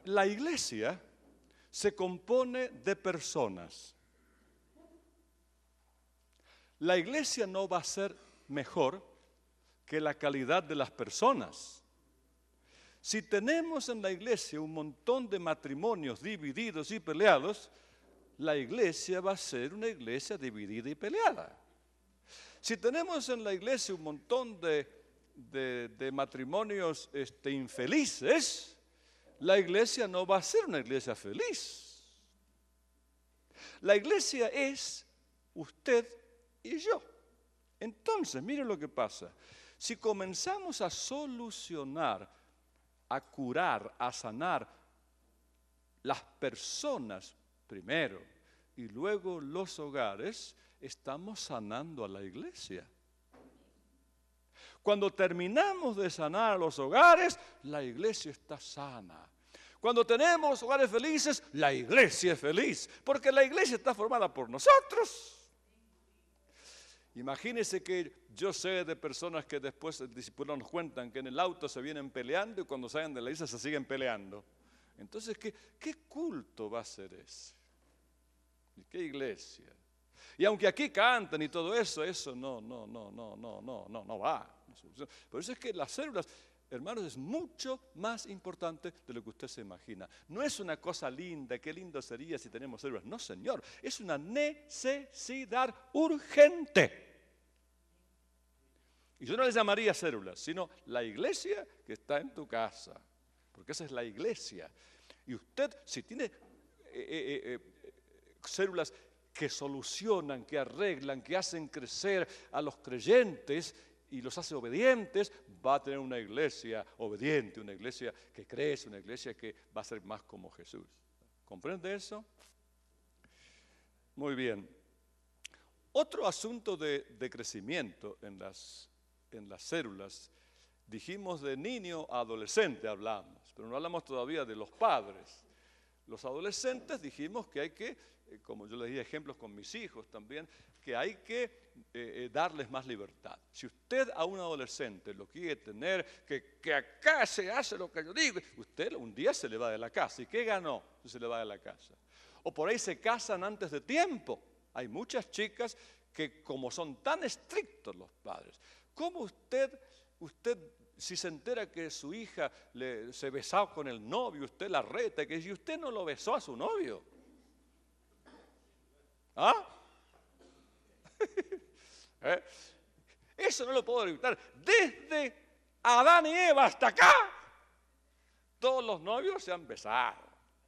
la iglesia se compone de personas. La iglesia no va a ser mejor que la calidad de las personas. Si tenemos en la iglesia un montón de matrimonios divididos y peleados, la iglesia va a ser una iglesia dividida y peleada. Si tenemos en la iglesia un montón de matrimonios infelices, la iglesia no va a ser una iglesia feliz. La iglesia es usted y yo. Entonces, mire lo que pasa. Si comenzamos a solucionar, a curar, a sanar las personas primero y luego los hogares, estamos sanando a la iglesia. Cuando terminamos de sanar los hogares, la iglesia está sana. Cuando tenemos hogares felices, la iglesia es feliz, porque la iglesia está formada por nosotros. Imagínense que yo sé de personas que después del discipulado nos cuentan que en el auto se vienen peleando y cuando salen de la iglesia se siguen peleando. Entonces, ¿qué culto va a ser ese? ¿Y qué iglesia? Y aunque aquí cantan y todo eso, eso no va. Por eso es que las células, hermanos, es mucho más importante de lo que usted se imagina. No es una cosa linda, qué lindo sería si tenemos células. No, señor, es una necesidad urgente. Y yo no les llamaría células, sino la iglesia que está en tu casa. Porque esa es la iglesia. Y usted, si tiene células que solucionan, que arreglan, que hacen crecer a los creyentes y los hace obedientes, va a tener una iglesia obediente, una iglesia que crece, una iglesia que va a ser más como Jesús. ¿Comprende eso? Muy bien. Otro asunto de crecimiento en las células, dijimos de niño a adolescente hablamos, pero no hablamos todavía de los padres. Los adolescentes dijimos que hay que, como yo les di ejemplos con mis hijos también, que hay que darles más libertad. Si usted a un adolescente lo quiere tener, que acá se hace lo que yo digo, usted un día se le va de la casa. ¿Y qué ganó si se le va de la casa? O por ahí se casan antes de tiempo. Hay muchas chicas que como son tan estrictos los padres, ¿cómo usted si se entera que su hija se besó con el novio, usted la reta, que si usted no lo besó a su novio? ¿Ah? Eso no lo puedo evitar. Desde Adán y Eva hasta acá, todos los novios se han besado.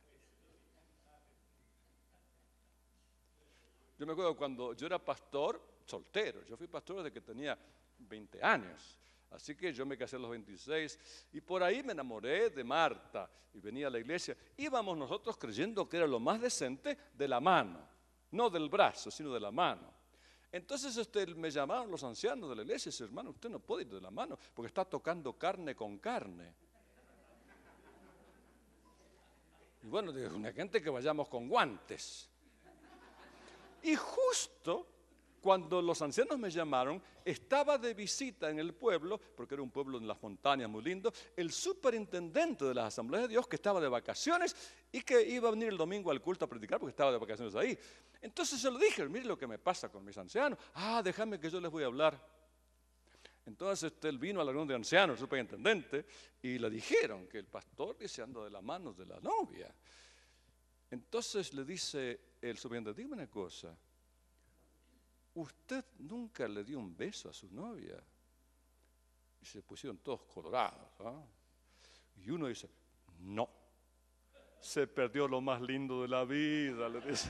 Yo me acuerdo cuando yo era pastor, soltero, yo fui pastor desde que tenía 20 años. Así que yo me casé a los 26 y por ahí me enamoré de Marta y venía a la iglesia. Íbamos nosotros creyendo que era lo más decente de la mano, no del brazo, sino de la mano. Entonces me llamaron los ancianos de la iglesia y dice, hermano, usted no puede ir de la mano porque está tocando carne con carne. Y bueno, digo, una gente que vayamos con guantes. Y justo cuando los ancianos me llamaron, estaba de visita en el pueblo, porque era un pueblo en las montañas muy lindo, el superintendente de las Asambleas de Dios que estaba de vacaciones y que iba a venir el domingo al culto a predicar porque estaba de vacaciones ahí. Entonces yo le dije, mire lo que me pasa con mis ancianos. Déjame que yo les voy a hablar. Entonces él vino a la reunión de ancianos, el superintendente, y le dijeron que el pastor dice anda de la mano de la novia. Entonces le dice el superintendente, dime una cosa. ¿Usted nunca le dio un beso a su novia? Y se pusieron todos colorados. Y uno dice, no, se perdió lo más lindo de la vida, le dice.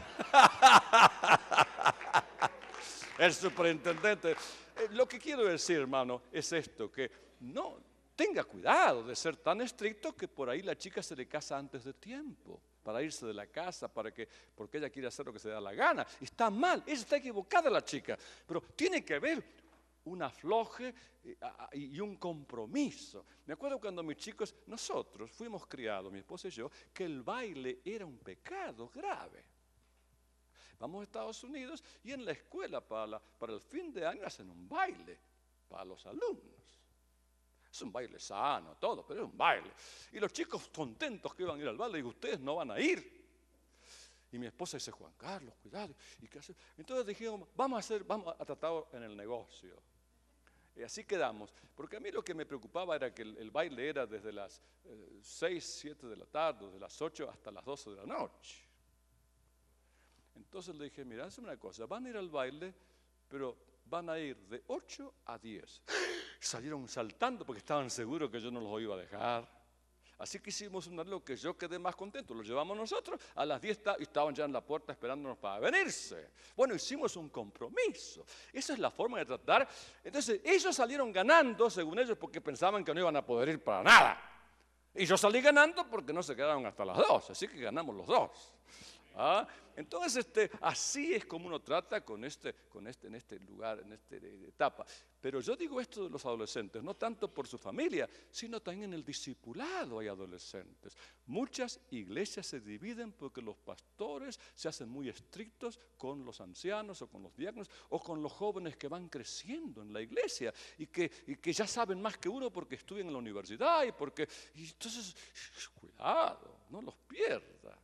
El superintendente. Lo que quiero decir, hermano, es esto, que no tenga cuidado de ser tan estricto que por ahí la chica se le casa antes de tiempo. Para irse de la casa, porque ella quiere hacer lo que se le da la gana. Está mal, ella está equivocada la chica. Pero tiene que haber un afloje y un compromiso. Me acuerdo cuando mis chicos, nosotros fuimos criados, mi esposa y yo, que el baile era un pecado grave. Vamos a Estados Unidos y en la escuela para el fin de año hacen un baile para los alumnos. Es un baile sano, todo, pero es un baile. Y los chicos contentos que iban a ir al baile, digo, ustedes no van a ir. Y mi esposa dice, Juan Carlos, cuidado. ¿Y qué hacer? Entonces dijimos, vamos a tratar en el negocio. Y así quedamos, porque a mí lo que me preocupaba era que el baile era desde las 6, 7 de la tarde, desde las 8 hasta las 12 de la noche. Entonces le dije, mira, hazme una cosa, van a ir al baile, pero van a ir de 8 a 10. Salieron saltando porque estaban seguros que yo no los iba a dejar. Así que hicimos un arreglo que yo quedé más contento. Lo llevamos nosotros, a las 10 estaban ya en la puerta esperándonos para venirse. Bueno, hicimos un compromiso. Esa es la forma de tratar. Entonces, ellos salieron ganando, según ellos, porque pensaban que no iban a poder ir para nada. Y yo salí ganando porque no se quedaron hasta las 2, así que ganamos los dos. ¿Ah? Entonces, así es como uno trata en este lugar, en esta etapa. Pero yo digo esto de los adolescentes, no tanto por su familia, sino también en el discipulado hay adolescentes. Muchas iglesias se dividen porque los pastores se hacen muy estrictos con los ancianos o con los diáconos o con los jóvenes que van creciendo en la iglesia y que ya saben más que uno porque estudian en la universidad y entonces, cuidado, no los pierda.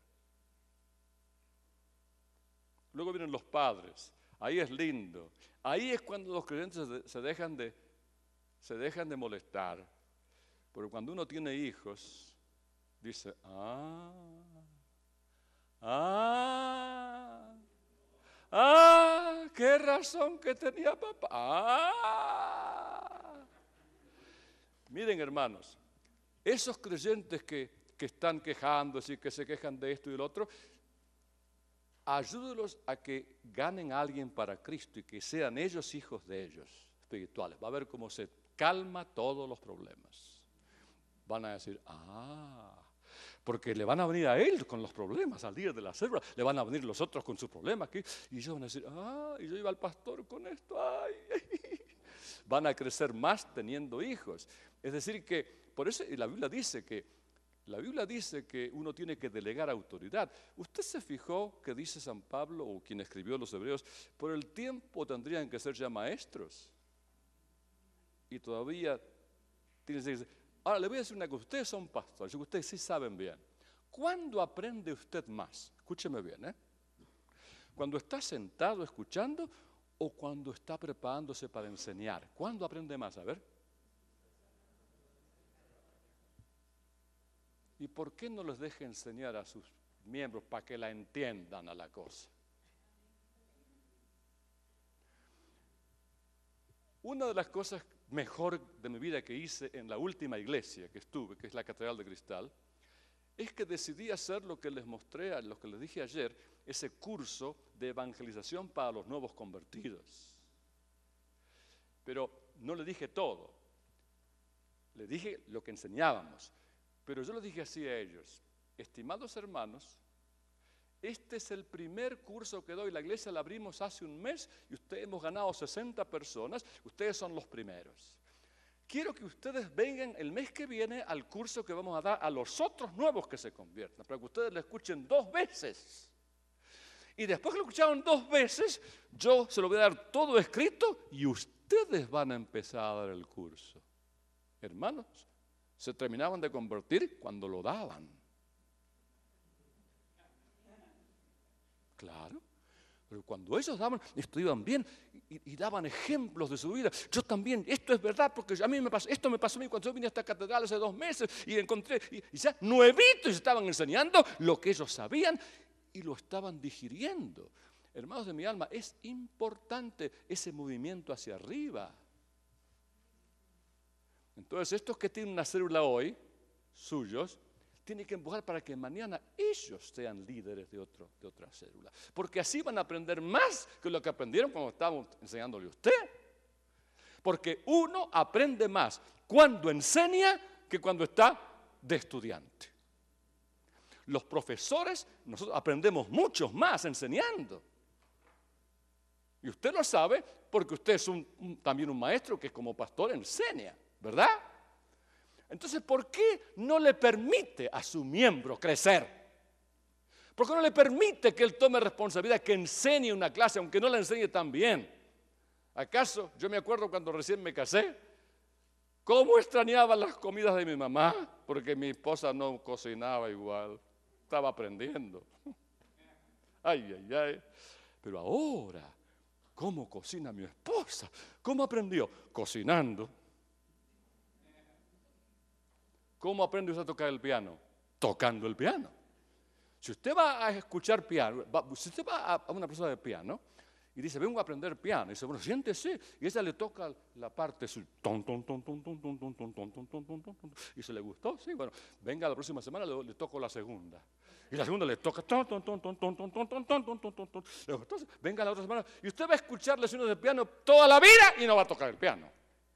Luego vienen los padres, ahí es lindo, ahí es cuando los creyentes se dejan de molestar, porque cuando uno tiene hijos, dice, qué razón que tenía papá. Miren, hermanos, esos creyentes que están quejándose y que se quejan de esto y del otro, ayúdelos a que ganen a alguien para Cristo y que sean ellos hijos de ellos espirituales. Va a ver cómo se calma todos los problemas. Van a decir, porque le van a venir a él con los problemas al día de la célula, le van a venir los otros con sus problemas aquí, y ellos van a decir, y yo iba al pastor con esto, Van a crecer más teniendo hijos. Es decir que, por eso la Biblia dice que uno tiene que delegar autoridad. ¿Usted se fijó que dice San Pablo, o quien escribió los Hebreos, por el tiempo tendrían que ser ya maestros? Y todavía tienen que ser. Ahora, le voy a decir una cosa, ustedes son pastores, ustedes sí saben bien. ¿Cuándo aprende usted más? Escúcheme bien, ¿Cuando está sentado escuchando o cuando está preparándose para enseñar? ¿Cuándo aprende más? A ver. ¿Y por qué no les deja enseñar a sus miembros para que la entiendan a la cosa? Una de las cosas mejor de mi vida que hice en la última iglesia que estuve, que es la Catedral de Cristal, es que decidí hacer lo que les mostré, lo que les dije ayer, ese curso de evangelización para los nuevos convertidos. Pero no le dije todo, le dije lo que enseñábamos. Pero yo les dije así a ellos, estimados hermanos, este es el primer curso que doy, la iglesia la abrimos hace un mes y ustedes hemos ganado 60 personas, ustedes son los primeros. Quiero que ustedes vengan el mes que viene al curso que vamos a dar a los otros nuevos que se conviertan, para que ustedes lo escuchen 2 veces. Y después que lo escucharon 2 veces, yo se lo voy a dar todo escrito y ustedes van a empezar a dar el curso. Hermanos, se terminaban de convertir cuando lo daban. Claro, pero cuando ellos daban, estudiaban bien y daban ejemplos de su vida. Yo también, esto es verdad, porque a mí me pasó, esto me pasó a mí cuando yo vine a esta catedral hace 2 meses y encontré, y ya nuevitos estaban enseñando lo que ellos sabían y lo estaban digiriendo. Hermanos de mi alma, es importante ese movimiento hacia arriba. Entonces, estos que tienen una célula hoy, suyos, tienen que empujar para que mañana ellos sean líderes de otra célula. Porque así van a aprender más que lo que aprendieron cuando estábamos enseñándole a usted. Porque uno aprende más cuando enseña que cuando está de estudiante. Los profesores, nosotros aprendemos mucho más enseñando. Y usted lo sabe porque usted es también un maestro que como pastor enseña. ¿Verdad? Entonces, ¿por qué no le permite a su miembro crecer? ¿Por qué no le permite que él tome responsabilidad, que enseñe una clase, aunque no la enseñe tan bien? ¿Acaso, yo me acuerdo cuando recién me casé, ¿Cómo extrañaba las comidas de mi mamá? Porque mi esposa no cocinaba igual. Estaba aprendiendo. Ay, ay, ay. Pero ahora, ¿cómo cocina mi esposa? ¿Cómo aprendió? Cocinando. ¿Cómo aprende usted a tocar el piano? Tocando el piano. Si usted va a escuchar piano, si usted va a una persona de piano y dice, vengo a aprender piano, y dice, bueno, siéntese, y ella le toca la parte, ton, ton, ton, ton, ton, ton, ton, ton, ton, ton, ton, ton, ton, ton, y se le gustó, sí, bueno, venga la próxima semana, le toco la segunda. Y la segunda le toca ton, ton, ton, ton, ton, ton, ton, ton, ton, ton, ton, ton, ton. Entonces, venga la otra semana, y usted va a escuchar lecciones de piano toda la vida y no va a tocar el piano.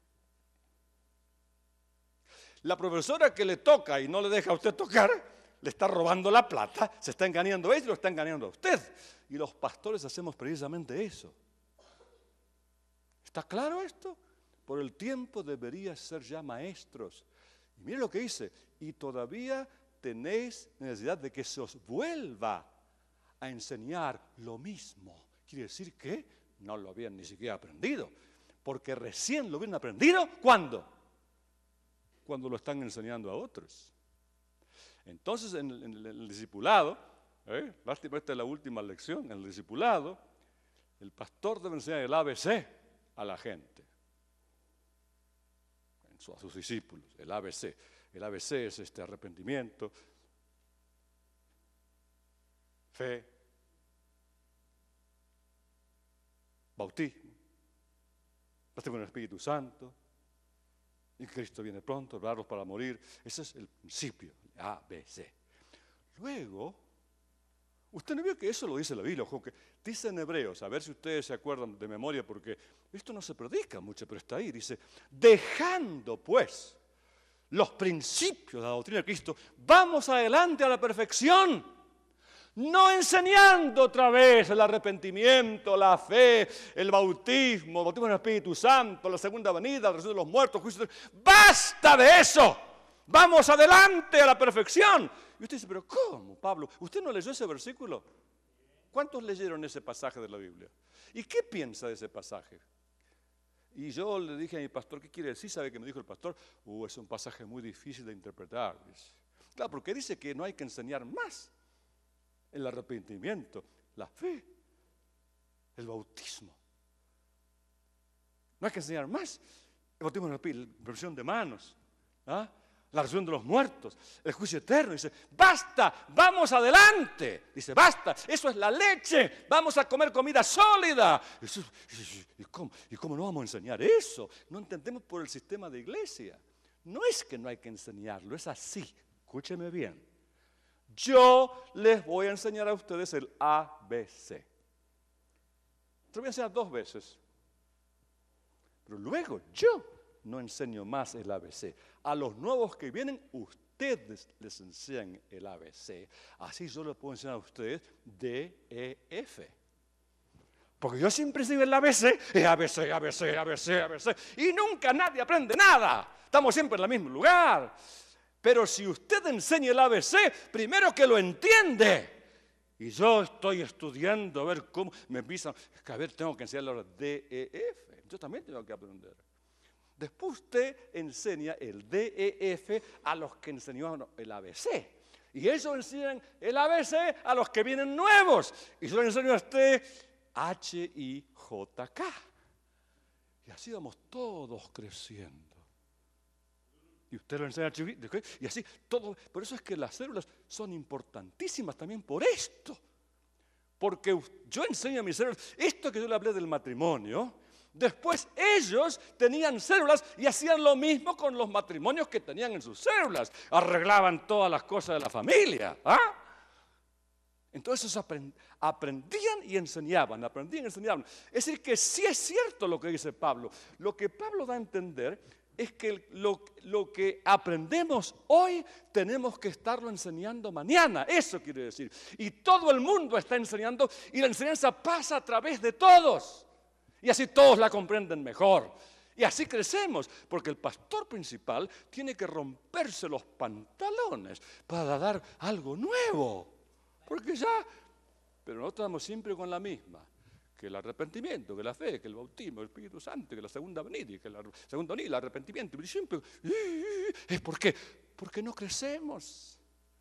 La profesora que le toca y no le deja a usted tocar, le está robando la plata, se está engañando a ella y lo está engañando a usted. Y los pastores hacemos precisamente eso. ¿Está claro esto? Por el tiempo debería ser ya maestros. Y mire lo que dice, y todavía tenéis necesidad de que se os vuelva a enseñar lo mismo. Quiere decir que no lo habían ni siquiera aprendido, porque recién lo habían aprendido, ¿cuándo? Cuando lo están enseñando a otros. Entonces en el discipulado, lástima, esta es la última lección, en el discipulado, el pastor debe enseñar el ABC a la gente, a sus discípulos, el ABC. El ABC es arrepentimiento, fe, bautismo, bautismo en el Espíritu Santo, y Cristo viene pronto, preparados para morir. Ese es el principio, ABC. Luego, usted no vio que eso lo dice la Biblia, ojo, que dice en Hebreos, a ver si ustedes se acuerdan de memoria, porque esto no se predica mucho, pero está ahí, dice, dejando pues los principios de la doctrina de Cristo, vamos adelante a la perfección, no enseñando otra vez el arrepentimiento, la fe, el bautismo en el Espíritu Santo, la segunda venida, la resurrección de los muertos, juicio. ¡Basta de eso! ¡Vamos adelante a la perfección! Y usted dice, ¿pero cómo, Pablo? ¿Usted no leyó ese versículo? ¿Cuántos leyeron ese pasaje de la Biblia? ¿Y qué piensa de ese pasaje? Y yo le dije a mi pastor, ¿qué quiere decir? ¿Sabe qué me dijo el pastor? Es un pasaje muy difícil de interpretar. Claro, porque dice que no hay que enseñar más el arrepentimiento, la fe, el bautismo. No hay que enseñar más el bautismo en el Espíritu, la impresión de manos, la resurrección de los muertos, el juicio eterno. Dice, basta, vamos adelante. Dice, basta, eso es la leche, vamos a comer comida sólida. ¿Y cómo no vamos a enseñar eso? No entendemos por el sistema de iglesia. No es que no hay que enseñarlo, es así. Escúcheme bien. Yo les voy a enseñar a ustedes el ABC. Te lo voy a enseñar 2 veces. Pero luego yo no enseño más el ABC. A los nuevos que vienen, ustedes les enseñan el ABC. Así yo les puedo enseñar a ustedes D, E, F. Porque yo siempre sigo el ABC, ABC, ABC, ABC, ABC. Y nunca nadie aprende nada. Estamos siempre en el mismo lugar. Pero si usted enseña el ABC, primero que lo entiende. Y yo estoy estudiando a ver cómo me empiezan. A ver, tengo que enseñar ahora D, E, F. Yo también tengo que aprender. Después usted enseña el D, E, F a los que enseñó el ABC. Y ellos enseñan el ABC a los que vienen nuevos. Y yo le enseño a usted H, I, J, K. Y así vamos todos creciendo. Y usted lo enseña y así todo. Por eso es que las células son importantísimas también por esto. Porque yo enseño a mis células, esto que yo le hablé del matrimonio, después ellos tenían células y hacían lo mismo con los matrimonios que tenían en sus células. Arreglaban todas las cosas de la familia. Entonces aprendían y enseñaban, aprendían y enseñaban. Es decir, que sí es cierto lo que dice Pablo. Lo que Pablo da a entender es que lo que aprendemos hoy tenemos que estarlo enseñando mañana. Eso quiere decir. Y todo el mundo está enseñando y la enseñanza pasa a través de todos. Y así todos la comprenden mejor. Y así crecemos, porque el pastor principal tiene que romperse los pantalones para dar algo nuevo. Porque ya, pero nosotros estamos siempre con la misma. que el arrepentimiento, que la fe, que el bautismo, el Espíritu Santo, que la segunda venida, que la segunda venida, el arrepentimiento. Y siempre, ¿es por qué? Porque no crecemos.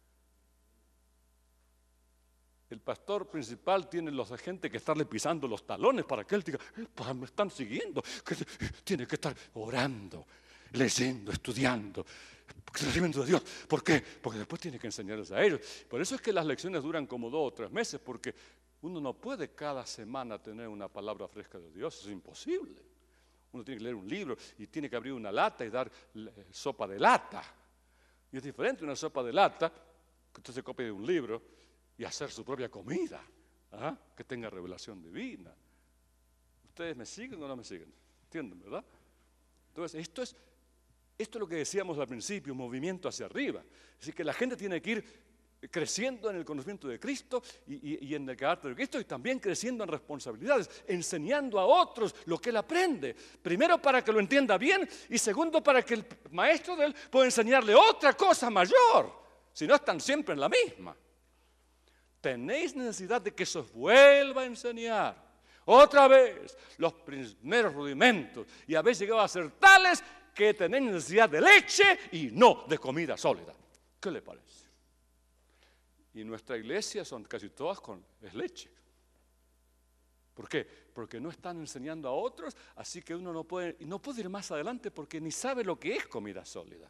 El pastor principal tiene los agentes que estarle pisando los talones para que él diga, me están siguiendo, que tiene que estar orando, leyendo, estudiando, creyendo de Dios. ¿Por qué? Porque después tiene que enseñarles a ellos. Por eso es que las lecciones duran como 2 o 3 meses, porque uno no puede cada semana tener una palabra fresca de Dios, es imposible. Uno tiene que leer un libro y tiene que abrir una lata y dar sopa de lata. Y es diferente una sopa de lata que usted se copie de un libro y hacer su propia comida, que tenga revelación divina. ¿Ustedes me siguen o no me siguen? ¿Entienden, verdad? Entonces, esto es lo que decíamos al principio, movimiento hacia arriba. Es decir, que la gente tiene que ir creciendo en el conocimiento de Cristo y en el carácter de Cristo, y también creciendo en responsabilidades, enseñando a otros lo que él aprende. Primero para que lo entienda bien, y segundo para que el maestro de él pueda enseñarle otra cosa mayor, si no están siempre en la misma. Tenéis necesidad de que se os vuelva a enseñar otra vez los primeros rudimentos, y habéis llegado a ser tales que tenéis necesidad de leche y no de comida sólida. ¿Qué le parece? Y nuestra iglesia son casi todas es leche. ¿Por qué? Porque no están enseñando a otros, así que uno no puede ir más adelante porque ni sabe lo que es comida sólida.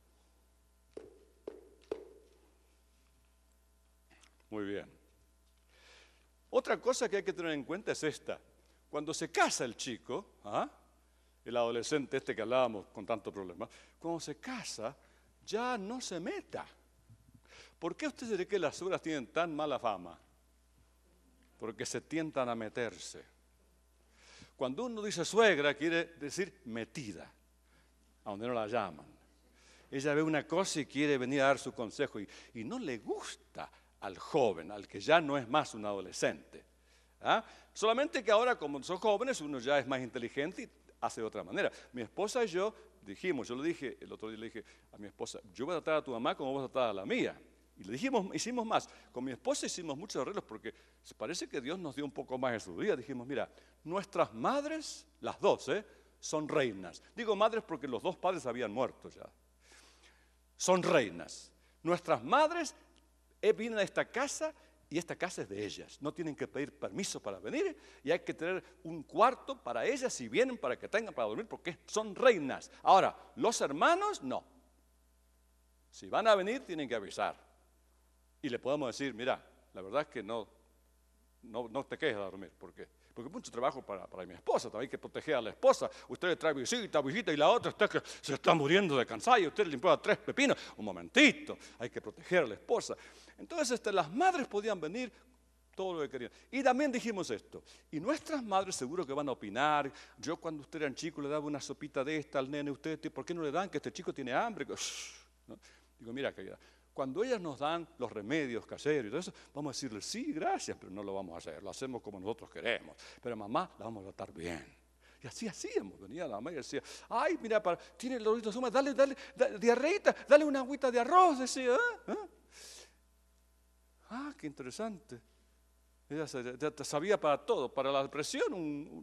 Muy bien. Otra cosa que hay que tener en cuenta es esta. Cuando se casa el chico, el adolescente este que hablábamos con tanto problema, cuando se casa ya no se meta. ¿Por qué usted cree que las suegras tienen tan mala fama? Porque se tientan a meterse. Cuando uno dice suegra, quiere decir metida, a donde no la llaman. Ella ve una cosa y quiere venir a dar su consejo y no le gusta al joven, al que ya no es más un adolescente. Solamente que ahora, como son jóvenes, uno ya es más inteligente y hace de otra manera. Mi esposa y yo dijimos, yo le dije, el otro día le dije a mi esposa, yo voy a tratar a tu mamá como vos vas a tratar a la mía. Y le dijimos, hicimos más. Con mi esposa hicimos muchos arreglos porque se parece que Dios nos dio un poco más en su día. Dijimos, mira, nuestras madres, las dos, son reinas. Digo madres porque los 2 padres habían muerto ya. Son reinas. Nuestras madres vienen a esta casa y esta casa es de ellas. No tienen que pedir permiso para venir y hay que tener un cuarto para ellas si vienen, para que tengan para dormir, porque son reinas. Ahora, los hermanos, no. Si van a venir, tienen que avisar. Y le podemos decir, mira, la verdad es que no te quedes a dormir. ¿Por qué? Porque es mucho trabajo para mi esposa, también hay que proteger a la esposa. Usted le trae visita, y la otra está que se está muriendo de cansada y usted le limpió 3 pepinos. Un momentito, hay que proteger a la esposa. Entonces las madres podían venir todo lo que querían. Y también dijimos esto, y nuestras madres seguro que van a opinar. Yo cuando usted era chico le daba una sopita de esta al nene, ¿usted por qué no le dan que este chico tiene hambre? ¿No? Digo, mira querida, cuando ellas nos dan los remedios caseros y todo eso, vamos a decirle, sí, gracias, pero no lo vamos a hacer, lo hacemos como nosotros queremos. Pero mamá, la vamos a tratar bien. Y así hacíamos, venía la mamá y decía, ay, mira, tiene el dolorito de suma, dale, diarreita, dale una agüita de arroz, decía. Qué interesante. Ella sabía para todo, para la depresión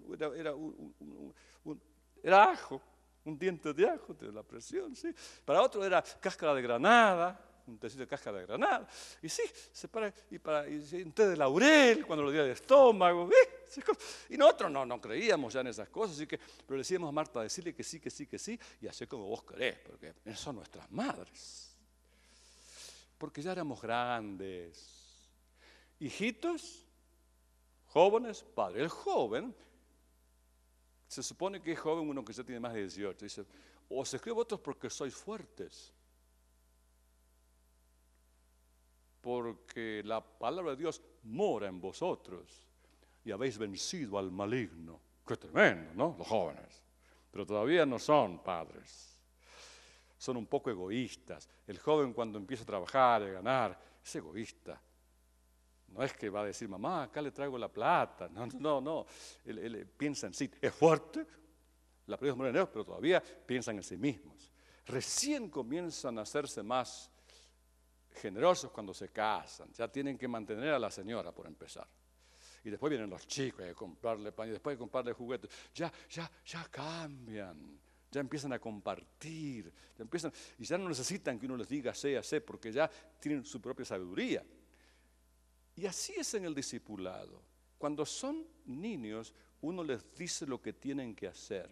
era ajo, un diente de ajo de la presión, sí. Para otro era cáscara de granada, un tecito de cáscara de granada, y sí, y un té de laurel cuando lo dio de estómago, y nosotros no creíamos ya en esas cosas, así que, pero le decíamos a Marta, decirle que sí, y hacer como vos querés, porque esas son nuestras madres, porque ya éramos grandes, hijitos, jóvenes, padres. El joven, se supone que es joven uno que ya tiene más de 18, dice, os escribo a vosotros porque sois fuertes, porque la palabra de Dios mora en vosotros y habéis vencido al maligno. Qué tremendo, ¿no? Los jóvenes. Pero todavía no son padres. Son un poco egoístas. El joven cuando empieza a trabajar, a ganar, es egoísta. No es que va a decir, mamá, acá le traigo la plata. No. Él piensa en sí. Es fuerte, la primera es morir, pero todavía piensan en sí mismos. Recién comienzan a hacerse más generosos cuando se casan. Ya tienen que mantener a la señora por empezar. Y después vienen los chicos a comprarle pan y después a comprarle juguetes. Ya cambian. Ya empiezan a compartir. Y ya no necesitan que uno les diga sé, porque ya tienen su propia sabiduría. Y así es en el discipulado. Cuando son niños, uno les dice lo que tienen que hacer.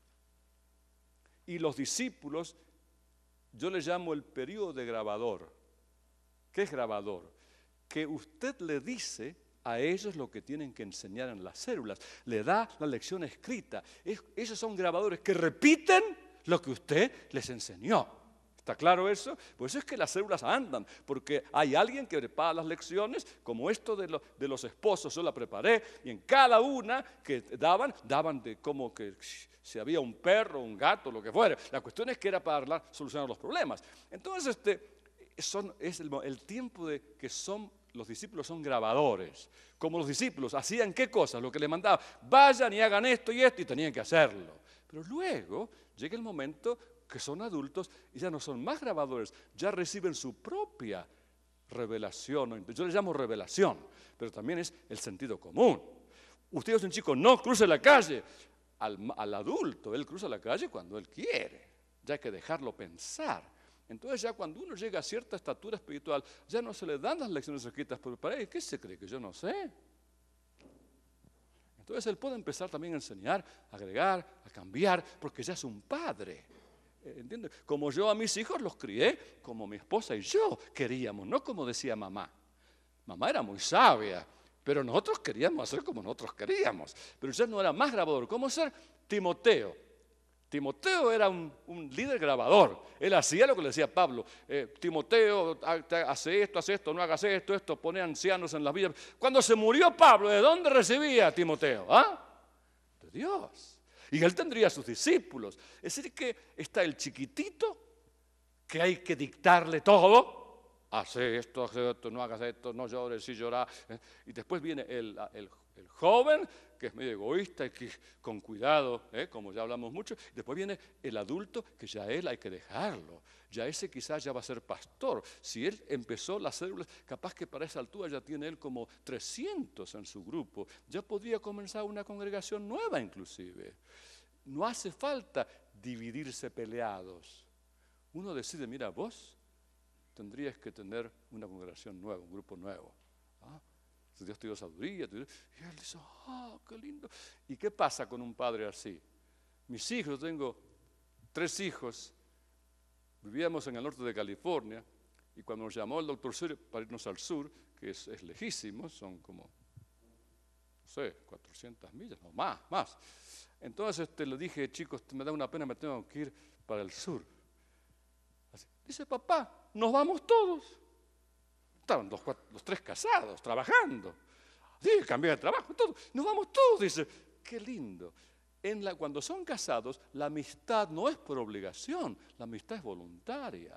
Y los discípulos, yo les llamo el periodo de grabador. ¿Qué es grabador? Que usted le dice a ellos lo que tienen que enseñar en las células. Le da la lección escrita. Ellos son grabadores que repiten lo que usted les enseñó. ¿Está claro eso? Por eso es que las células andan, porque hay alguien que prepara las lecciones, como esto de los esposos, yo la preparé, y en cada una que daban de como que si había un perro, un gato, lo que fuera. La cuestión es que era para solucionar los problemas. Entonces, es el tiempo de que los discípulos son grabadores. Como los discípulos hacían qué cosas, lo que les mandaba, vayan y hagan esto y tenían que hacerlo. Pero luego llega el momento que son adultos y ya no son más grabadores, ya reciben su propia revelación. Yo le llamo revelación, pero también es el sentido común. Usted es un chico, no cruce la calle. Al adulto, él cruza la calle cuando él quiere, ya hay que dejarlo pensar. Entonces ya cuando uno llega a cierta estatura espiritual, ya no se le dan las lecciones escritas, pero para él, ¿qué se cree? Que yo no sé. Entonces él puede empezar también a enseñar, a agregar, a cambiar, porque ya es un padre. ¿Entiendes? Como yo a mis hijos los crié, como mi esposa y yo queríamos, no como decía mamá. Mamá era muy sabia, pero nosotros queríamos hacer como nosotros queríamos. Pero ya no era más grabador. ¿Cómo ser? Timoteo. Timoteo era un líder grabador. Él hacía lo que le decía Pablo. Timoteo, hace esto, no hagas esto, pone ancianos en las villas. Cuando se murió Pablo, ¿de dónde recibía a Timoteo? De Dios. Y él tendría a sus discípulos. Es decir, que está el chiquitito, que hay que dictarle todo. Hace esto, no hagas esto, no llores, sí llorar. Y después viene el joven, que es medio egoísta y que con cuidado, como ya hablamos mucho. Después viene el adulto, que ya él hay que dejarlo. Ya ese quizás ya va a ser pastor. Si él empezó las células, capaz que para esa altura ya tiene él como 300 en su grupo. Ya podría comenzar una congregación nueva inclusive. No hace falta dividirse peleados. Uno decide, mira, vos tendrías que tener una congregación nueva, un grupo nuevo. Dios te dio sabiduría. Y él dice, qué lindo. ¿Y qué pasa con un padre así? Mis hijos, tengo 3 hijos, vivíamos en el norte de California, y cuando nos llamó el doctor Sur para irnos al sur, que es lejísimo, son como, no sé, 400 millas, no, más. Entonces le dije, chicos, me da una pena, me tengo que ir para el sur. Así, dice, papá, nos vamos todos. Estaban los 3 casados, trabajando. Sí, cambié de trabajo, todo. Nos vamos todos, dice. Qué lindo. Cuando son casados, la amistad no es por obligación, la amistad es voluntaria.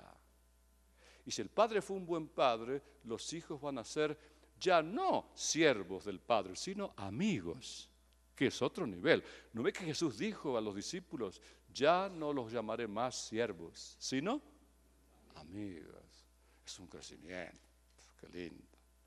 Y si el padre fue un buen padre, los hijos van a ser ya no siervos del padre, sino amigos, que es otro nivel. ¿No ve que Jesús dijo a los discípulos, ya no los llamaré más siervos, sino amigos? Es un crecimiento. Qué lindo.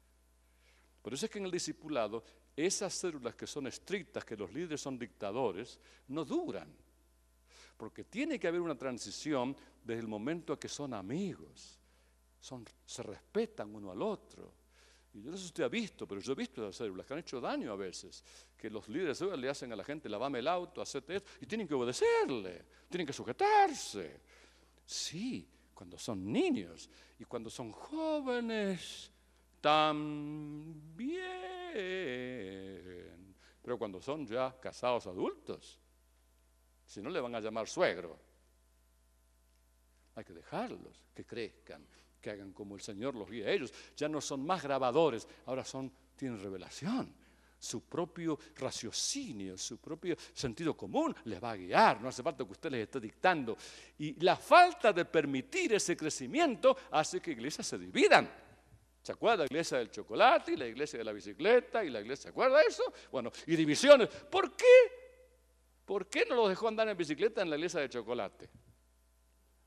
Por eso es que en el discipulado, esas células que son estrictas, que los líderes son dictadores, no duran. Porque tiene que haber una transición desde el momento en que son amigos. Se respetan uno al otro. Y yo no sé si usted ha visto, pero yo he visto las células que han hecho daño a veces. Que los líderes le hacen a la gente, lavame el auto, hacete esto, y tienen que obedecerle, tienen que sujetarse. Sí, cuando son niños y cuando son jóvenes también, pero cuando son ya casados adultos, si no le van a llamar suegro, hay que dejarlos que crezcan, que hagan como el Señor los guía a ellos. Ya no son más grabadores, ahora tienen revelación. Su propio raciocinio, su propio sentido común les va a guiar. No hace falta que usted les esté dictando. Y la falta de permitir ese crecimiento hace que iglesias se dividan. ¿Se acuerda? La iglesia del chocolate y la iglesia de la bicicleta y la iglesia, ¿se acuerda de eso? Bueno, y divisiones. ¿Por qué? ¿Por qué no los dejó andar en bicicleta en la iglesia de chocolate?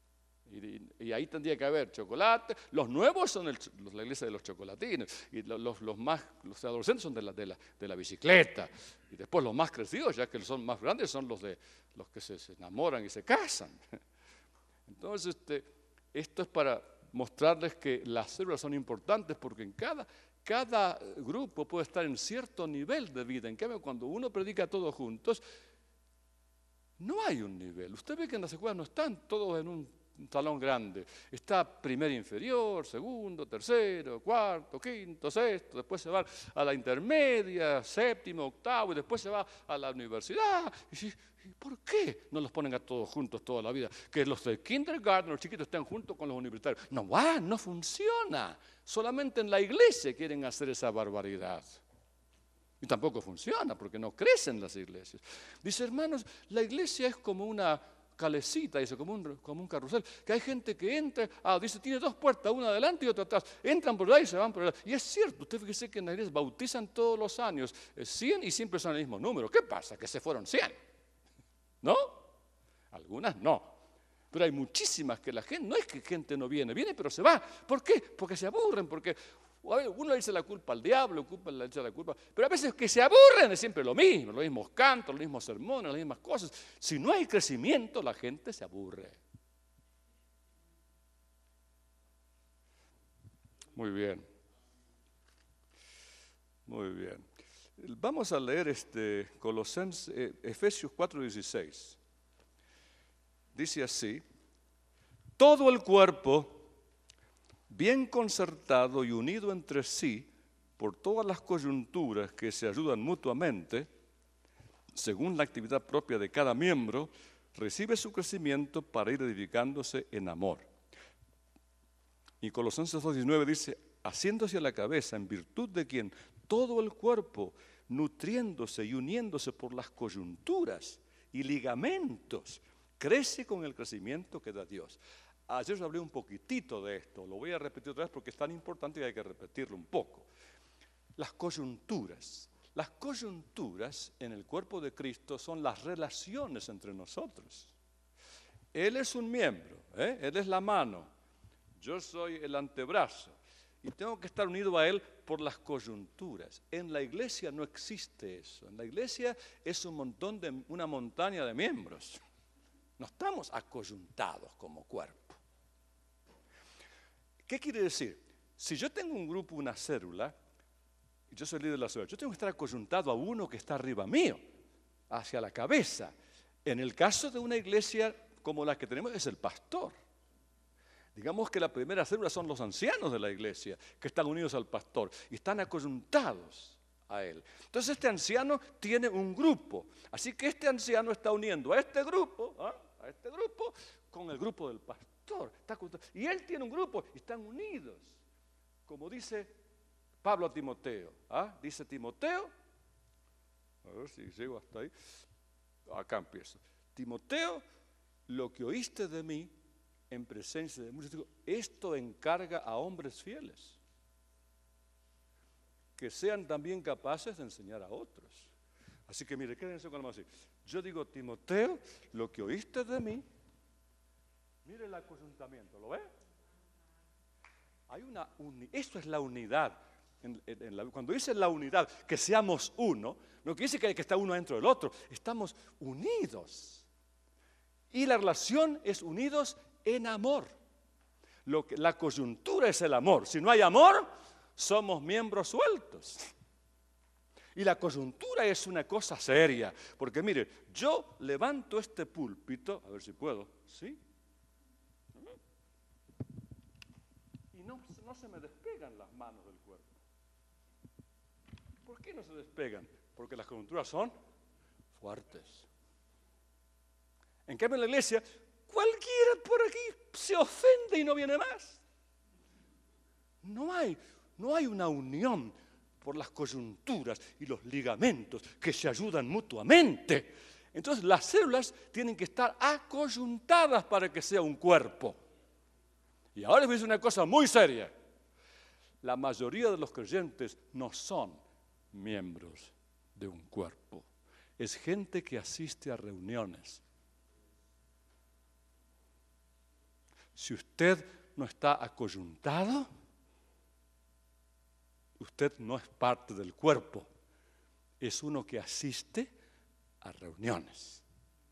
Y ahí tendría que haber chocolate. Los nuevos son la iglesia de los chocolatines. Y los adolescentes son de la bicicleta. Y después los más crecidos, ya que son más grandes, son los que se enamoran y se casan. Entonces, esto es para mostrarles que las células son importantes, porque en cada grupo puede estar en cierto nivel de vida. En cambio, cuando uno predica todos juntos, no hay un nivel. Usted ve que en las escuelas no están todos en un salón grande. Está primero inferior, segundo, tercero, cuarto, quinto, sexto. Después se va a la intermedia, séptimo, octavo, y después se va a la universidad. ¿Y por qué no los ponen a todos juntos toda la vida? Que los de kindergarten, los chiquitos, estén juntos con los universitarios. No funciona. Solamente en la iglesia quieren hacer esa barbaridad. Y tampoco funciona, porque no crecen las iglesias. Dice, hermanos, la iglesia es como una calecita, dice, como un carrusel, que hay gente que entra, dice, tiene dos puertas, una adelante y otra atrás, entran por ahí y se van por allá. Y es cierto, usted fíjese que en la iglesia bautizan todos los años 100 y siempre son el mismo número. ¿Qué pasa? Que se fueron 100, ¿no? Algunas no. Pero hay muchísimas que la gente, no es que gente no viene pero se va. ¿Por qué? Porque se aburren, porque uno le dice la culpa al diablo, le echa la culpa, pero a veces que se aburren es siempre lo mismo, los mismos cantos, los mismos sermones, las mismas cosas. Si no hay crecimiento, la gente se aburre. Muy bien. Muy bien. Vamos a leer Efesios 4:16. Dice así: todo el cuerpo, bien concertado y unido entre sí por todas las coyunturas que se ayudan mutuamente, según la actividad propia de cada miembro, recibe su crecimiento para ir edificándose en amor. Y Colosenses 2:19 dice, haciéndose a la cabeza, en virtud de quien todo el cuerpo, nutriéndose y uniéndose por las coyunturas y ligamentos, crece con el crecimiento que da Dios. Ayer yo hablé un poquitito de esto, lo voy a repetir otra vez porque es tan importante que hay que repetirlo un poco. Las coyunturas en el cuerpo de Cristo son las relaciones entre nosotros. Él es un miembro, Él es la mano, yo soy el antebrazo y tengo que estar unido a Él por las coyunturas. En la iglesia no existe eso, en la iglesia es una montaña de miembros, no estamos acoyuntados como cuerpo. ¿Qué quiere decir? Si yo tengo un grupo, una célula, y yo soy líder de la célula, yo tengo que estar acoyuntado a uno que está arriba mío, hacia la cabeza. En el caso de una iglesia como la que tenemos, es el pastor. Digamos que la primera célula son los ancianos de la iglesia, que están unidos al pastor y están acoyuntados a él. Entonces este anciano tiene un grupo, así que este anciano está uniendo a este grupo con el grupo del pastor. Y él tiene un grupo y están unidos, como dice Pablo a Timoteo. Dice Timoteo, a ver si llego hasta ahí, acá empiezo. Timoteo, lo que oíste de mí en presencia de muchos, esto encarga a hombres fieles, que sean también capaces de enseñar a otros. Así que mire, quédense con lo más así. Yo digo, Timoteo, lo que oíste de mí, mire el acoyuntamiento, ¿lo ve? Esto es la unidad. Cuando dice la unidad, que seamos uno, no quiere decir que está uno dentro del otro, estamos unidos. Y la relación es unidos en amor. La coyuntura es el amor. Si no hay amor, somos miembros sueltos. Y la coyuntura es una cosa seria, porque mire, yo levanto este púlpito, a ver si puedo, ¿sí? Y no se me despegan las manos del cuerpo. ¿Por qué no se despegan? Porque las coyunturas son fuertes. En cambio en la iglesia, cualquiera por aquí se ofende y no viene más. No hay una unión por las coyunturas y los ligamentos que se ayudan mutuamente. Entonces las células tienen que estar acoyuntadas para que sea un cuerpo. Y ahora les voy a decir una cosa muy seria. La mayoría de los creyentes no son miembros de un cuerpo. Es gente que asiste a reuniones. Si usted no está acoyuntado, usted no es parte del cuerpo. Es uno que asiste a reuniones.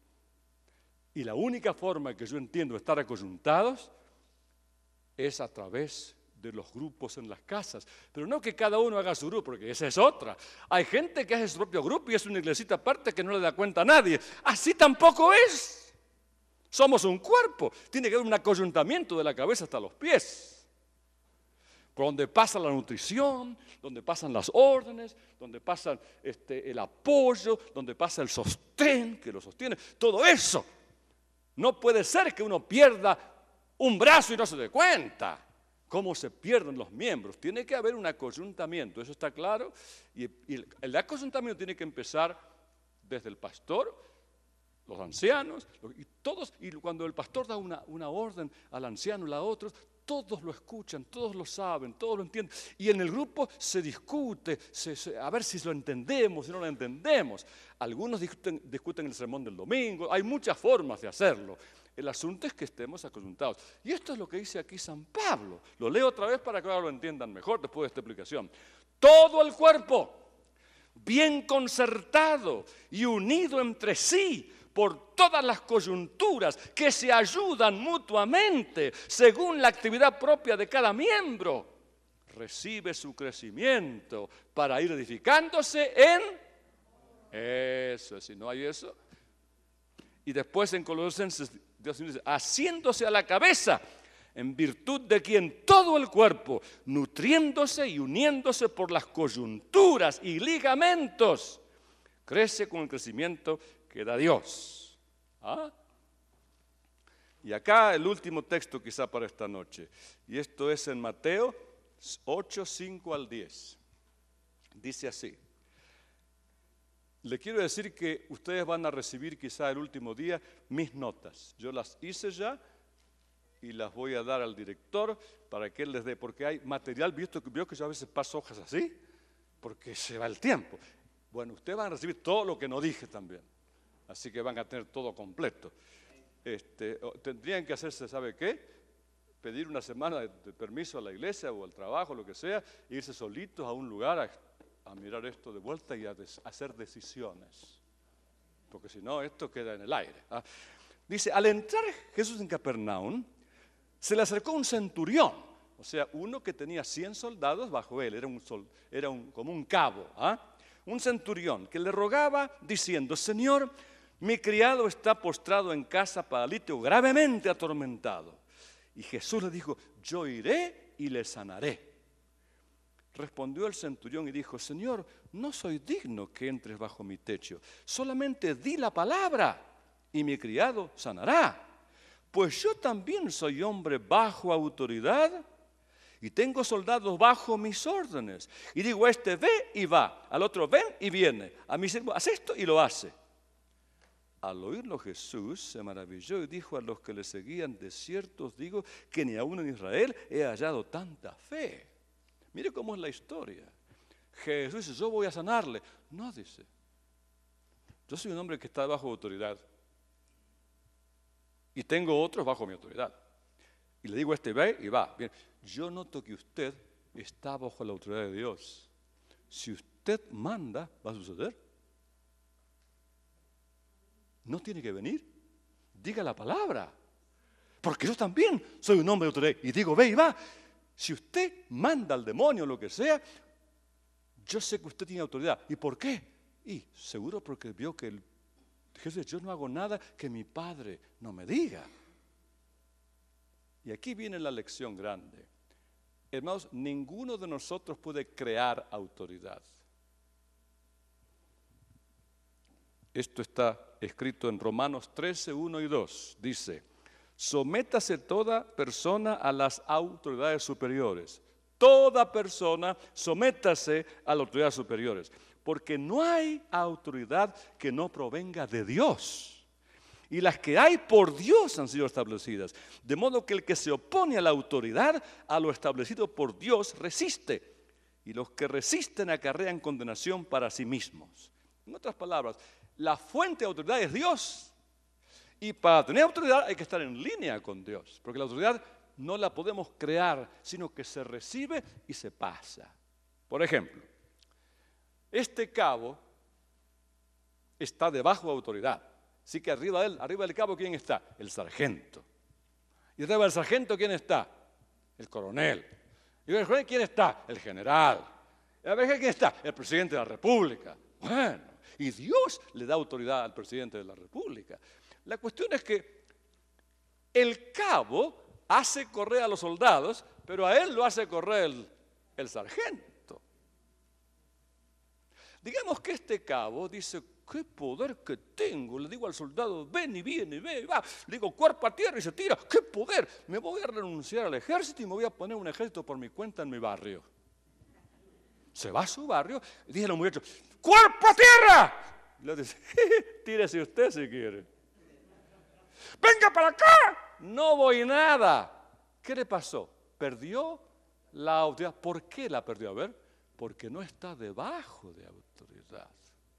Y la única forma que yo entiendo de estar acoyuntados es a través de los grupos en las casas. Pero no que cada uno haga su grupo, porque esa es otra. Hay gente que hace su propio grupo y es una iglesita aparte que no le da cuenta a nadie. Así tampoco es. Somos un cuerpo. Tiene que haber un acoyuntamiento de la cabeza hasta los pies. Por donde pasa la nutrición, donde pasan las órdenes, donde pasa el apoyo, donde pasa el sostén que lo sostiene. Todo eso. No puede ser que uno pierda un brazo y no se dé cuenta cómo se pierden los miembros. Tiene que haber un acoyuntamiento, ¿eso está claro? Y el acoyuntamiento tiene que empezar desde el pastor, los ancianos, y todos. Y cuando el pastor da una orden al anciano y a otros, todos lo escuchan, todos lo saben, todos lo entienden. Y en el grupo se discute, a ver si lo entendemos, si no lo entendemos. Algunos discuten el sermón del domingo, hay muchas formas de hacerlo. El asunto es que estemos acoyuntados. Y esto es lo que dice aquí San Pablo. Lo leo otra vez para que ahora lo entiendan mejor después de esta explicación. Todo el cuerpo, bien concertado y unido entre sí, por todas las coyunturas que se ayudan mutuamente según la actividad propia de cada miembro, recibe su crecimiento para ir edificándose en eso. Si no hay eso. Y después en Colosenses, Dios dice, haciéndose a la cabeza, en virtud de quien todo el cuerpo, nutriéndose y uniéndose por las coyunturas y ligamentos, crece con el crecimiento que da Dios. ¿Ah? Y acá el último texto quizá para esta noche. Y esto es en Mateo 8, 5 al 10. Dice así. Le quiero decir que ustedes van a recibir quizá el último día mis notas. Yo las hice ya y las voy a dar al director para que él les dé. Porque hay material, vio que yo a veces paso hojas así, porque se va el tiempo. Bueno, ustedes van a recibir todo lo que no dije también. Así que van a tener todo completo. Tendrían que hacerse, ¿sabe qué? Pedir una semana de permiso a la iglesia o al trabajo, lo que sea, e irse solitos a un lugar a mirar esto de vuelta y a hacer decisiones. Porque si no, esto queda en el aire. ¿Ah? Dice, al entrar Jesús en Capernaum, se le acercó un centurión, o sea, uno que tenía 100 soldados bajo él, era como un cabo, ¿ah? Un centurión que le rogaba diciendo, Señor, mi criado está postrado en casa paralítico, gravemente atormentado. Y Jesús le dijo, yo iré y le sanaré. Respondió el centurión y dijo, Señor, no soy digno que entres bajo mi techo. Solamente di la palabra y mi criado sanará. Pues yo también soy hombre bajo autoridad y tengo soldados bajo mis órdenes. Y digo, ve y va, al otro ven y viene. A mi siervo, haz esto y lo hace. Al oírlo Jesús se maravilló y dijo a los que le seguían, de cierto os digo que ni aún en Israel he hallado tanta fe. Mire cómo es la historia. Jesús dice, yo voy a sanarle. No, dice, yo soy un hombre que está bajo autoridad y tengo otros bajo mi autoridad. Y le digo, ve y va. Bien, yo noto que usted está bajo la autoridad de Dios. Si usted manda, ¿va a suceder? No tiene que venir. Diga la palabra. Porque yo también soy un hombre de autoridad. Y digo, ve y va. Si usted manda al demonio o lo que sea, yo sé que usted tiene autoridad. ¿Y por qué? Y seguro porque vio que Jesús dice, yo no hago nada que mi Padre no me diga. Y aquí viene la lección grande. Hermanos, ninguno de nosotros puede crear autoridad. Esto está escrito en Romanos 13, 1 y 2. Dice, sométase toda persona a las autoridades superiores. Toda persona sométase a las autoridades superiores. Porque no hay autoridad que no provenga de Dios. Y las que hay por Dios han sido establecidas. De modo que el que se opone a la autoridad, a lo establecido por Dios, resiste. Y los que resisten acarrean condenación para sí mismos. En otras palabras, la fuente de autoridad es Dios. Y para tener autoridad hay que estar en línea con Dios, porque la autoridad no la podemos crear, sino que se recibe y se pasa. Por ejemplo, este cabo está debajo de autoridad. Así que arriba del cabo, ¿quién está? El sargento. Y arriba del sargento, ¿quién está? El coronel. Y arriba del coronel, ¿quién está? El general. Y arriba ¿quién está? El presidente de la República. Bueno, y Dios le da autoridad al presidente de la República. La cuestión es que el cabo hace correr a los soldados, pero a él lo hace correr el sargento. Digamos que este cabo dice, qué poder que tengo. Le digo al soldado, ven y viene y ve y va. Le digo, cuerpo a tierra y se tira. ¡Qué poder! Me voy a renunciar al ejército y me voy a poner un ejército por mi cuenta en mi barrio. Se va a su barrio y dice a los muchachos, ¡cuerpo a tierra! Y le dice, tírese usted si quiere. ¡Venga para acá! No voy nada. ¿Qué le pasó? Perdió la autoridad. ¿Por qué la perdió? A ver, porque no está debajo de autoridad.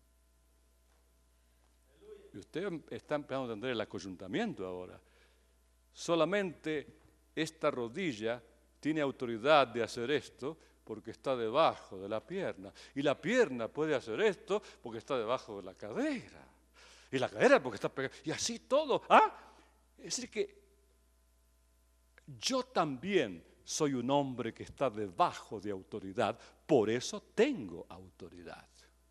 Y usted está empezando a entender el acoyuntamiento ahora. Solamente esta rodilla tiene autoridad de hacer esto porque está debajo de la pierna. Y la pierna puede hacer esto porque está debajo de la cadera. Y la cadera porque está pegada. Y así todo. Es decir que yo también soy un hombre que está debajo de autoridad. Por eso tengo autoridad.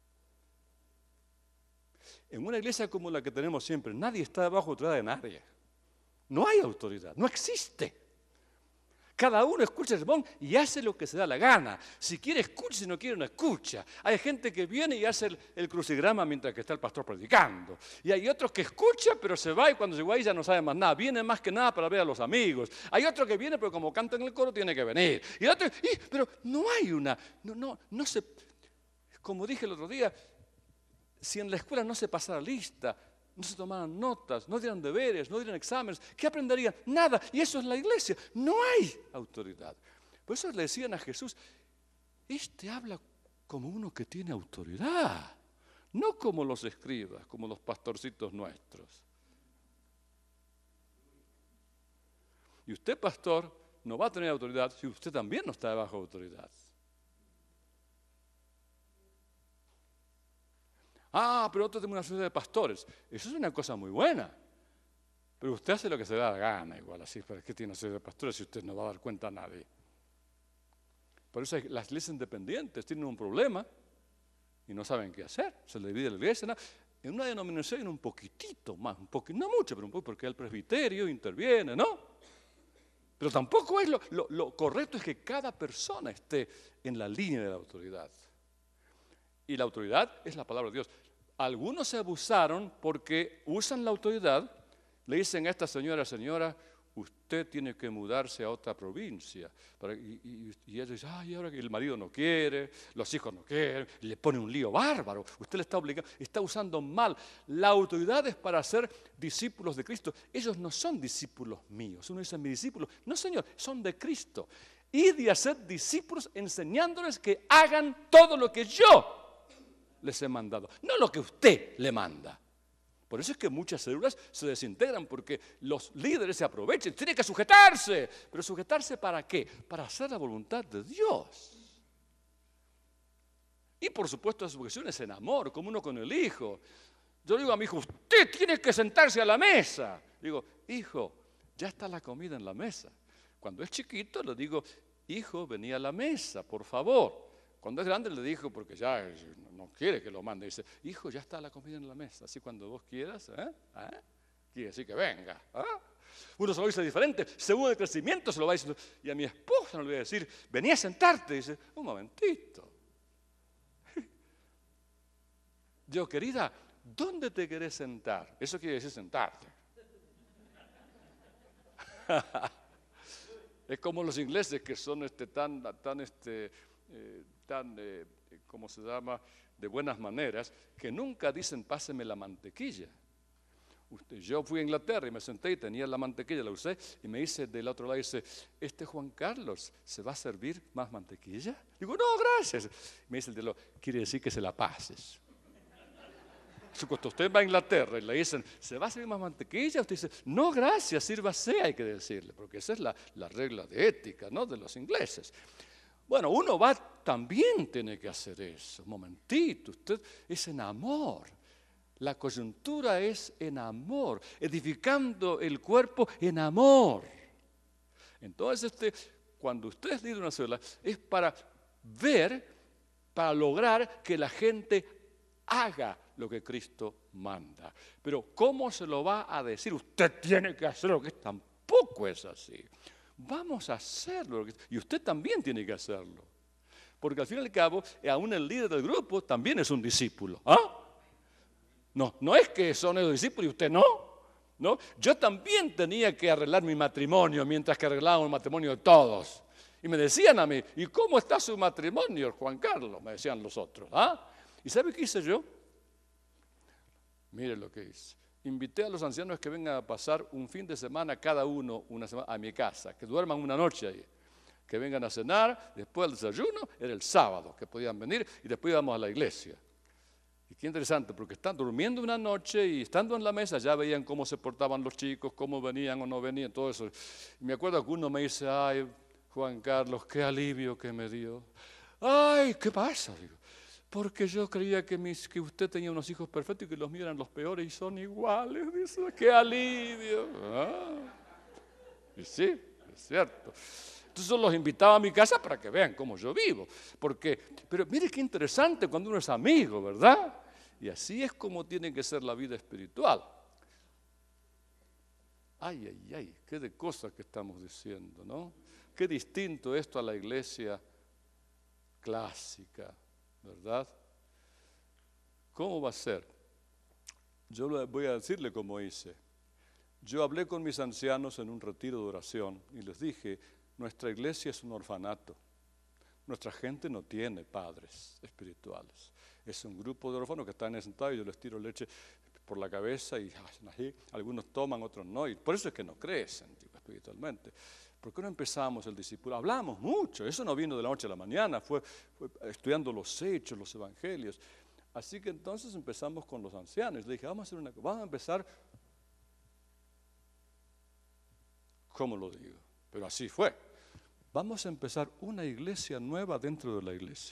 En una iglesia como la que tenemos siempre, nadie está debajo de autoridad de nadie. No hay autoridad, no existe. Cada uno escucha el sermón y hace lo que se da la gana. Si quiere escucha, si no quiere no escucha. Hay gente que viene y hace el crucigrama mientras que está el pastor predicando. Y hay otros que escuchan pero se va y cuando llegó ahí ya no sabe más nada. Viene más que nada para ver a los amigos. Hay otro que viene pero como canta en el coro tiene que venir. Y otro, pero no hay una, no se, como dije el otro día, si en la escuela no se pasara lista, no se tomaran notas, no dieran deberes, no dieran exámenes, ¿qué aprenderían? Nada. Y eso es la iglesia. No hay autoridad. Por eso le decían a Jesús, este habla como uno que tiene autoridad, no como los escribas, como los pastorcitos nuestros. Y usted, pastor, no va a tener autoridad si usted también no está debajo de autoridad. Pero otro tiene una sociedad de pastores. Eso es una cosa muy buena. Pero usted hace lo que se le da la gana igual, así. ¿Para qué tiene una sociedad de pastores si usted no va a dar cuenta a nadie? Por eso las iglesias independientes tienen un problema y no saben qué hacer. Se le divide la iglesia. ¿No? En una denominación un poquitito más, no mucho, pero un poco, porque el presbiterio interviene, ¿no? Pero tampoco es lo correcto es que cada persona esté en la línea de la autoridad. Y la autoridad es la palabra de Dios. Algunos se abusaron porque usan la autoridad, le dicen a esta señora, usted tiene que mudarse a otra provincia. Y ella dice, ahora que el marido no quiere, los hijos no quieren, y le pone un lío bárbaro. Usted le está obligando, está usando mal. La autoridad es para ser discípulos de Cristo. Ellos no son discípulos míos. Uno dice, mis discípulos. No, Señor, son de Cristo. Y de hacer discípulos enseñándoles que hagan todo lo que yo les he mandado, no lo que usted le manda. Por eso es que muchas células se desintegran, porque los líderes se aprovechan, tienen que sujetarse. ¿Pero sujetarse para qué? Para hacer la voluntad de Dios. Y por supuesto la sujeción es en amor, como uno con el hijo. Yo le digo a mi hijo, usted tiene que sentarse a la mesa. Digo, hijo, ya está la comida en la mesa. Cuando es chiquito le digo, hijo, vení a la mesa, por favor. Cuando es grande le dijo, porque ya no quiere que lo mande, dice, hijo, ya está la comida en la mesa, así cuando vos quieras, quiere decir que venga. Uno se lo dice diferente, según el crecimiento se lo va diciendo, y a mi esposa no le voy a decir, vení a sentarte, dice, un momentito. Yo, querida, ¿dónde te querés sentar? Eso quiere decir sentarte. Es como los ingleses que son ¿cómo se llama?, de buenas maneras, que nunca dicen páseme la mantequilla. Yo fui a Inglaterra y me senté y tenía la mantequilla, la usé, y me dice del otro lado, dice, Juan Carlos, ¿se va a servir más mantequilla? Digo, no, gracias. Me dice el de lo, quiere decir que se la pases. Cuando usted va a Inglaterra y le dicen, ¿se va a servir más mantequilla? Usted dice, no, gracias, sírvase, hay que decirle, porque esa es la regla de ética, ¿no?, de los ingleses. Bueno, uno va, también tiene que hacer eso. Un momentito, usted es en amor. La coyuntura es en amor, edificando el cuerpo en amor. Entonces, cuando usted es líder de una célula, es para ver, para lograr que la gente haga lo que Cristo manda. Pero ¿cómo se lo va a decir? Usted tiene que hacer lo que tampoco es así. Vamos a hacerlo. Y usted también tiene que hacerlo. Porque al fin y al cabo, aún el líder del grupo también es un discípulo. ¿Ah? No es que son los discípulos y usted no. Yo también tenía que arreglar mi matrimonio mientras que arreglábamos el matrimonio de todos. Y me decían a mí, ¿y cómo está su matrimonio, Juan Carlos? Me decían los otros. ¿Ah? ¿Y sabe qué hice yo? Mire lo que hice. Invité a los ancianos que vengan a pasar un fin de semana cada uno una semana a mi casa, que duerman una noche ahí, que vengan a cenar, después del desayuno, era el sábado que podían venir y después íbamos a la iglesia. Y qué interesante, porque están durmiendo una noche y estando en la mesa ya veían cómo se portaban los chicos, cómo venían o no venían, todo eso. Y me acuerdo que uno me dice, ay, Juan Carlos, qué alivio que me dio. Ay, ¿qué pasa? Digo, porque yo creía que usted tenía unos hijos perfectos y que los míos eran los peores y son iguales. Dice, qué alivio. Y sí, es cierto. Entonces yo los invitaba a mi casa para que vean cómo yo vivo. Pero mire qué interesante cuando uno es amigo, ¿verdad? Y así es como tiene que ser la vida espiritual. Ay, qué de cosas que estamos diciendo, ¿no? Qué distinto esto a la iglesia clásica, ¿verdad? ¿Cómo va a ser? Yo voy a decirle cómo hice. Yo hablé con mis ancianos en un retiro de oración y les dije, nuestra iglesia es un orfanato. Nuestra gente no tiene padres espirituales. Es un grupo de orfanos que están sentados y yo les tiro leche por la cabeza y algunos toman, otros no. Y por eso es que no crecen espiritualmente. ¿Por qué no empezamos el discípulo? Hablamos mucho, eso no vino de la noche a la mañana, fue estudiando los hechos, los evangelios. Así que entonces empezamos con los ancianos. Le dije, vamos a empezar, ¿cómo lo digo? Pero así fue. Vamos a empezar una iglesia nueva dentro de la iglesia.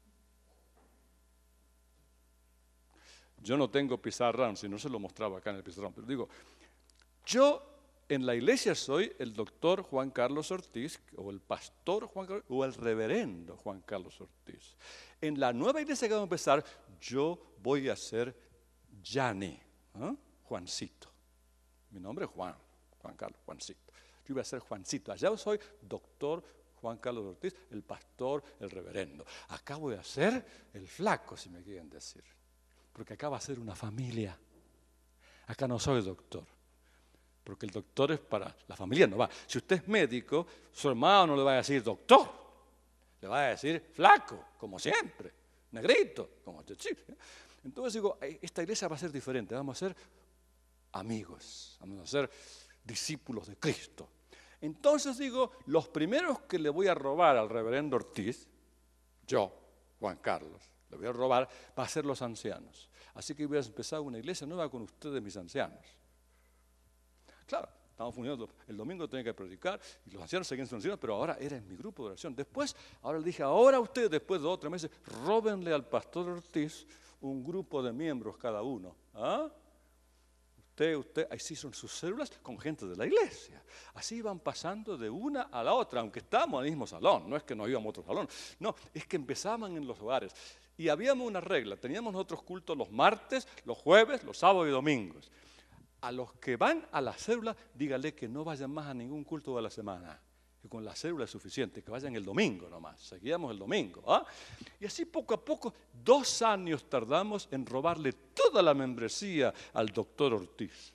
Yo no tengo pizarrón, si no se lo mostraba acá en el pizarrón, pero digo, yo en la iglesia soy el doctor Juan Carlos Ortiz, o el pastor Juan Carlos, o el reverendo Juan Carlos Ortiz. En la nueva iglesia que vamos a empezar, yo voy a ser Yanni, Juancito. Mi nombre es Juan Carlos, Juancito. Yo voy a ser Juancito. Allá soy doctor Juan Carlos Ortiz, el pastor, el reverendo. Acá voy a ser el flaco, si me quieren decir. Porque acá va a ser una familia. Acá no soy doctor. Porque el doctor es para la familia, no va. Si usted es médico, su hermano no le va a decir doctor, le va a decir flaco, como siempre, negrito, como chichi. Entonces digo, esta iglesia va a ser diferente, vamos a ser amigos, vamos a ser discípulos de Cristo. Entonces digo, los primeros que le voy a robar al reverendo Ortiz, yo, Juan Carlos, le voy a robar, va a ser los ancianos. Así que voy a empezar una iglesia nueva con ustedes, mis ancianos. Claro, estamos funcionando, el domingo tenía que predicar y los ancianos seguían siendo ancianos, pero ahora era en mi grupo de oración. Después, ahora le dije, ahora ustedes, después de 2 o 3 meses, róbenle al pastor Ortiz un grupo de miembros cada uno. Usted, así son sus células con gente de la iglesia. Así van pasando de una a la otra, aunque estábamos en el mismo salón, no es que nos íbamos a otro salón, no, es que empezaban en los hogares. Y habíamos una regla, teníamos nosotros cultos los martes, los jueves, los sábados y domingos. A los que van a la célula, dígale que no vayan más a ningún culto de la semana, que con la célula es suficiente, que vayan el domingo nomás, seguíamos el domingo. Y así poco a poco, 2 años tardamos en robarle toda la membresía al doctor Ortiz.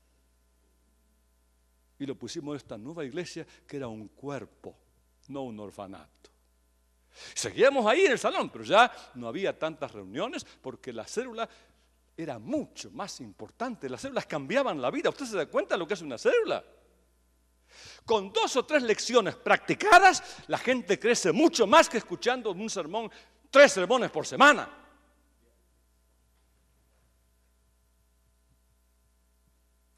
Y lo pusimos en esta nueva iglesia que era un cuerpo, no un orfanato. Seguíamos ahí en el salón, pero ya no había tantas reuniones porque la célula era mucho más importante. Las células cambiaban la vida. ¿Usted se da cuenta de lo que es una célula? Con 2 o 3 lecciones practicadas, la gente crece mucho más que escuchando un sermón, 3 sermones por semana.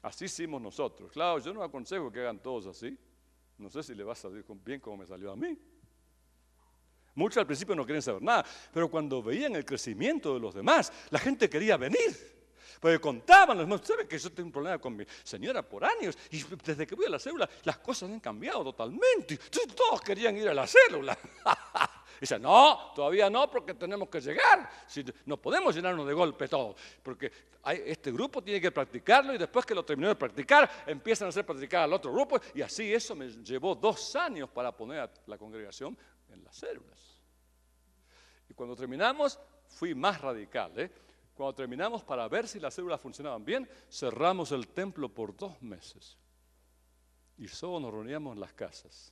Así hicimos nosotros. Claro, yo no aconsejo que hagan todos así. No sé si le va a salir bien como me salió a mí. Muchos al principio no quieren saber nada, pero cuando veían el crecimiento de los demás, la gente quería venir. Porque contaban los hermanos, ¿sabe que yo tengo un problema con mi señora por años? Y desde que voy a la célula, las cosas han cambiado totalmente. Entonces todos querían ir a la célula. Dice, no, todavía no, porque tenemos que llegar. Si, no podemos llenarnos de golpe todo. Porque este grupo tiene que practicarlo y después que lo terminó de practicar, empiezan a hacer practicar al otro grupo. Y así eso me llevó 2 años para poner a la congregación en las células. Y cuando terminamos, fui más radical, Cuando terminamos, para ver si las células funcionaban bien, cerramos el templo por 2 meses. Y solo nos reuníamos en las casas.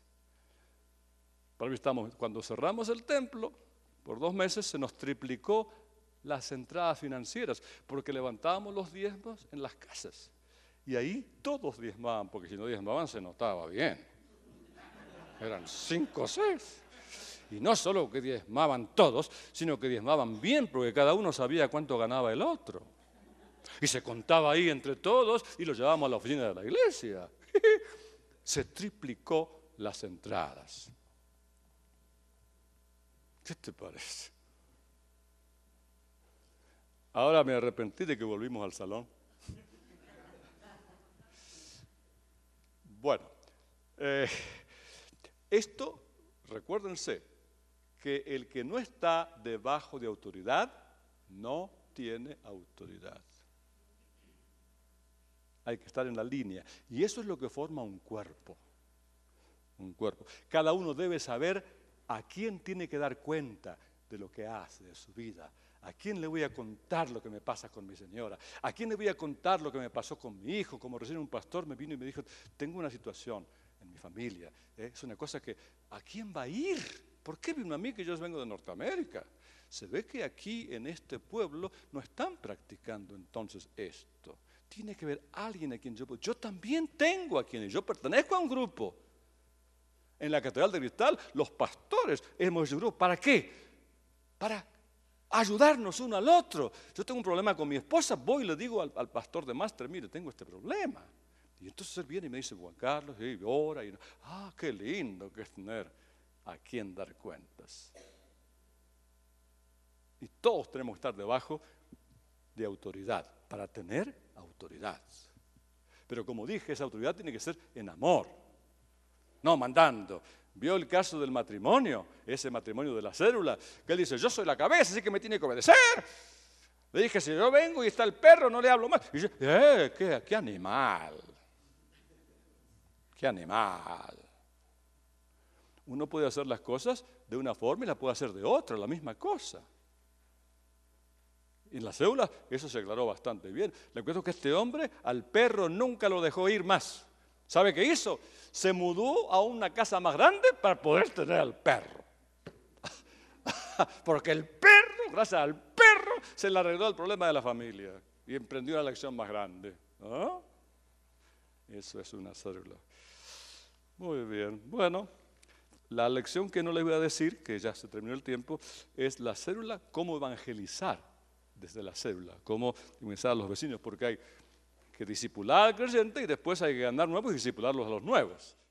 Cuando cerramos el templo, por 2 meses se nos triplicó las entradas financieras, porque levantábamos los diezmos en las casas. Y ahí todos diezmaban, porque si no diezmaban se notaba bien. Eran 5 o 6. Y no solo que diezmaban todos, sino que diezmaban bien, porque cada uno sabía cuánto ganaba el otro. Y se contaba ahí entre todos y lo llevábamos a la oficina de la iglesia. Se triplicó las entradas. ¿Qué te parece? Ahora me arrepentí de que volvimos al salón. Bueno, esto, recuérdense, que el que no está debajo de autoridad, no tiene autoridad. Hay que estar en la línea. Y eso es lo que forma un cuerpo. Un cuerpo. Cada uno debe saber a quién tiene que dar cuenta de lo que hace, de su vida. ¿A quién le voy a contar lo que me pasa con mi señora? ¿A quién le voy a contar lo que me pasó con mi hijo? Como recién un pastor me vino y me dijo, tengo una situación en mi familia. Es una cosa que, ¿a quién va a ir? ¿Por qué vino a mí que yo vengo de Norteamérica? Se ve que aquí en este pueblo no están practicando entonces esto. Tiene que haber alguien a quien yo también tengo a quienes yo pertenezco a un grupo. En la Catedral de Cristal, los pastores hemos hecho grupo. ¿Para qué? Para ayudarnos uno al otro. Yo tengo un problema con mi esposa, voy y le digo al pastor de máster, mire, tengo este problema. Y entonces él viene y me dice, Juan Carlos, y ora. Y, qué lindo que es tener a quién dar cuentas. Y todos tenemos que estar debajo de autoridad, para tener autoridad. Pero como dije, esa autoridad tiene que ser en amor, no mandando. ¿Vio el caso del matrimonio? Ese matrimonio de la célula, que él dice, yo soy la cabeza, así que me tiene que obedecer. Le dije, si yo vengo y está el perro, no le hablo más. Y yo, qué animal. Qué animal. Uno puede hacer las cosas de una forma y las puede hacer de otra, la misma cosa. En la célula eso se aclaró bastante bien. Recuerdo que este hombre al perro nunca lo dejó ir más. ¿Sabe qué hizo? Se mudó a una casa más grande para poder tener al perro. Porque el perro, gracias al perro, se le arregló el problema de la familia y emprendió una lección más grande. ¿Ah? Eso es una célula. Muy bien. Bueno, la lección que no les voy a decir, que ya se terminó el tiempo, es la célula, cómo evangelizar desde la célula, cómo evangelizar a los vecinos, porque hay que discipular al creyente y después hay que ganar nuevos y discipularlos a los nuevos.